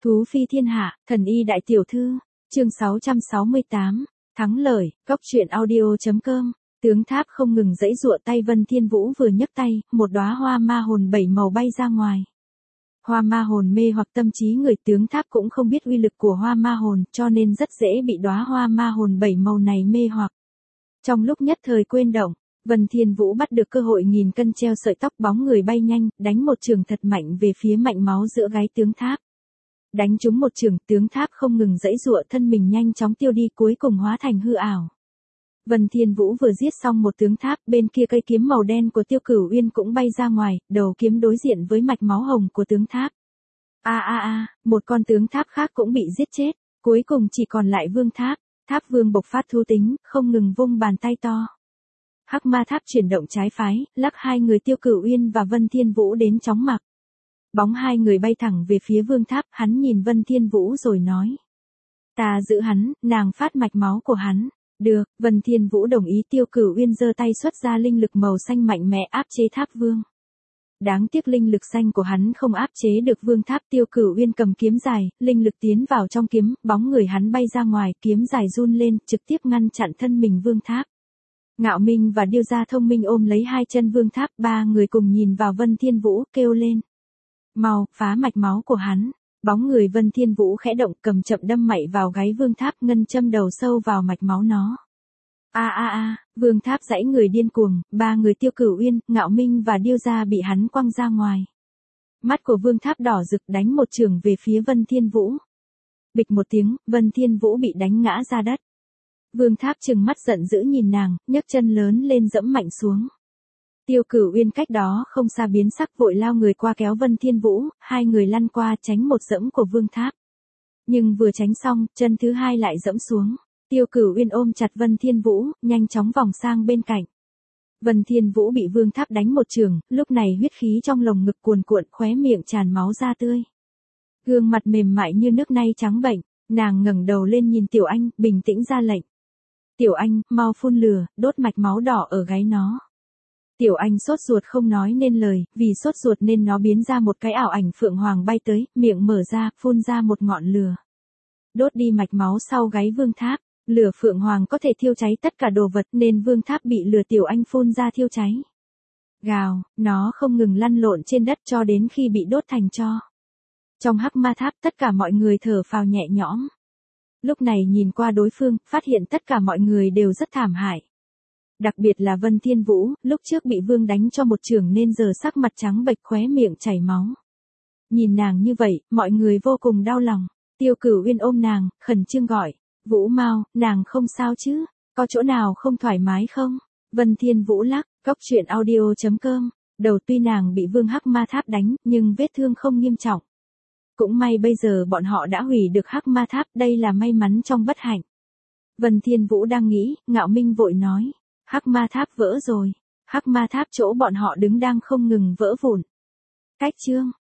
Thú phi thiên hạ, thần y đại tiểu thư, chương 668, thắng lợi, góc truyện audio.com. Tướng tháp không ngừng giãy giụa tay Vân Thiên Vũ vừa nhấc tay, một đóa hoa ma hồn 7 màu bay ra ngoài. Hoa ma hồn mê hoặc tâm trí người, tướng tháp cũng không biết uy lực của hoa ma hồn, cho nên rất dễ bị đóa hoa ma hồn 7 màu này mê hoặc. Trong lúc nhất thời quên động, Vân Thiên Vũ bắt được cơ hội nghìn cân treo sợi tóc, bóng người bay nhanh, đánh một chưởng thật mạnh về phía mạch máu giữa gáy tướng tháp. Đánh trúng một chưởng, tướng tháp không ngừng giãy giụa, thân mình nhanh chóng tiêu đi, cuối cùng hóa thành hư ảo. Vân Thiên Vũ vừa giết xong một tướng tháp, bên kia cây kiếm màu đen của Tiêu Cửu Uyên cũng bay ra ngoài, đầu kiếm đối diện với mạch máu hồng của tướng tháp. Một con tướng tháp khác cũng bị giết chết, cuối cùng chỉ còn lại Vương Tháp. Tháp Vương bộc phát thú tính, không ngừng vung bàn tay to. Hắc Ma Tháp chuyển động trái phái, lắc hai người Tiêu Cửu Uyên và Vân Thiên Vũ đến chóng mặt. Bóng hai người bay thẳng về phía Vương Tháp, hắn nhìn Vân Thiên Vũ rồi nói: "Ta giữ hắn, nàng phát mạch máu của hắn." "Được." Vân Thiên Vũ đồng ý. Tiêu Cửu Uyên giơ tay xuất ra linh lực màu xanh mạnh mẽ áp chế Tháp Vương. Đáng tiếc linh lực xanh của hắn không áp chế được Vương Tháp. Tiêu Cửu Uyên cầm kiếm dài, linh lực tiến vào trong kiếm, bóng người hắn bay ra ngoài, kiếm dài run lên, trực tiếp ngăn chặn thân mình Vương Tháp. Ngạo Minh và Điêu Gia thông minh ôm lấy hai chân Vương Tháp, ba người cùng nhìn vào Vân Thiên Vũ, kêu lên: "Mau, phá mạch máu của hắn." Bóng người Vân Thiên Vũ khẽ động, cầm chậm đâm mạnh vào gáy Vương Tháp, ngân châm đầu sâu vào mạch máu nó. Vương Tháp giãy người điên cuồng, ba người Tiêu Cửu Uyên, Ngạo Minh và Điêu Gia bị hắn quăng ra ngoài. Mắt của Vương Tháp đỏ rực, đánh một chưởng về phía Vân Thiên Vũ. Bịch một tiếng, Vân Thiên Vũ bị đánh ngã ra đất. Vương Tháp trừng mắt giận dữ nhìn nàng, nhấc chân lớn lên dẫm mạnh xuống. Tiêu Cửu Uyên cách đó không xa biến sắc, vội lao người qua kéo Vân Thiên Vũ, hai người lăn qua tránh một dẫm của Vương Tháp. Nhưng vừa tránh xong, chân thứ hai lại dẫm xuống. Tiêu Cửu Uyên ôm chặt Vân Thiên Vũ, nhanh chóng vòng sang bên cạnh. Vân Thiên Vũ bị Vương Tháp đánh một chưởng, lúc này huyết khí trong lồng ngực cuồn cuộn, khóe miệng tràn máu ra tươi. Gương mặt mềm mại như nước nay trắng bệch, nàng ngẩng đầu lên nhìn Tiểu Anh, bình tĩnh ra lệnh: "Tiểu Anh, mau phun lửa, đốt mạch máu đỏ ở gáy nó." Tiểu Anh sốt ruột không nói nên lời, vì sốt ruột nên nó biến ra một cái ảo ảnh phượng hoàng bay tới, miệng mở ra, phun ra một ngọn lửa. Đốt đi mạch máu sau gáy Vương Tháp. Lửa phượng hoàng có thể thiêu cháy tất cả đồ vật, nên Vương Tháp bị lửa Tiểu Anh phun ra thiêu cháy. Gào, nó không ngừng lăn lộn trên đất cho đến khi bị đốt thành tro. Trong Hắc Ma Tháp, tất cả mọi người thở phào nhẹ nhõm. Lúc này nhìn qua đối phương, phát hiện tất cả mọi người đều rất thảm hại. Đặc biệt là Vân Thiên Vũ, lúc trước bị Vương đánh cho một chưởng nên giờ sắc mặt trắng bệch, khóe miệng chảy máu. Nhìn nàng như vậy, mọi người vô cùng đau lòng. Tiêu Cửu Uyên ôm nàng, khẩn trương gọi: "Vũ Mao, nàng không sao chứ? Có chỗ nào không thoải mái không?" Vân Thiên Vũ lắc, góc truyện audio.com. Đầu tuy nàng bị Vương Hắc Ma Tháp đánh, nhưng vết thương không nghiêm trọng. Cũng may bây giờ bọn họ đã hủy được Hắc Ma Tháp, đây là may mắn trong bất hạnh. Vân Thiên Vũ đang nghĩ, Ngạo Minh vội nói: "Hắc Ma Tháp vỡ rồi." Hắc Ma Tháp chỗ bọn họ đứng đang không ngừng vỡ vụn. Cách chương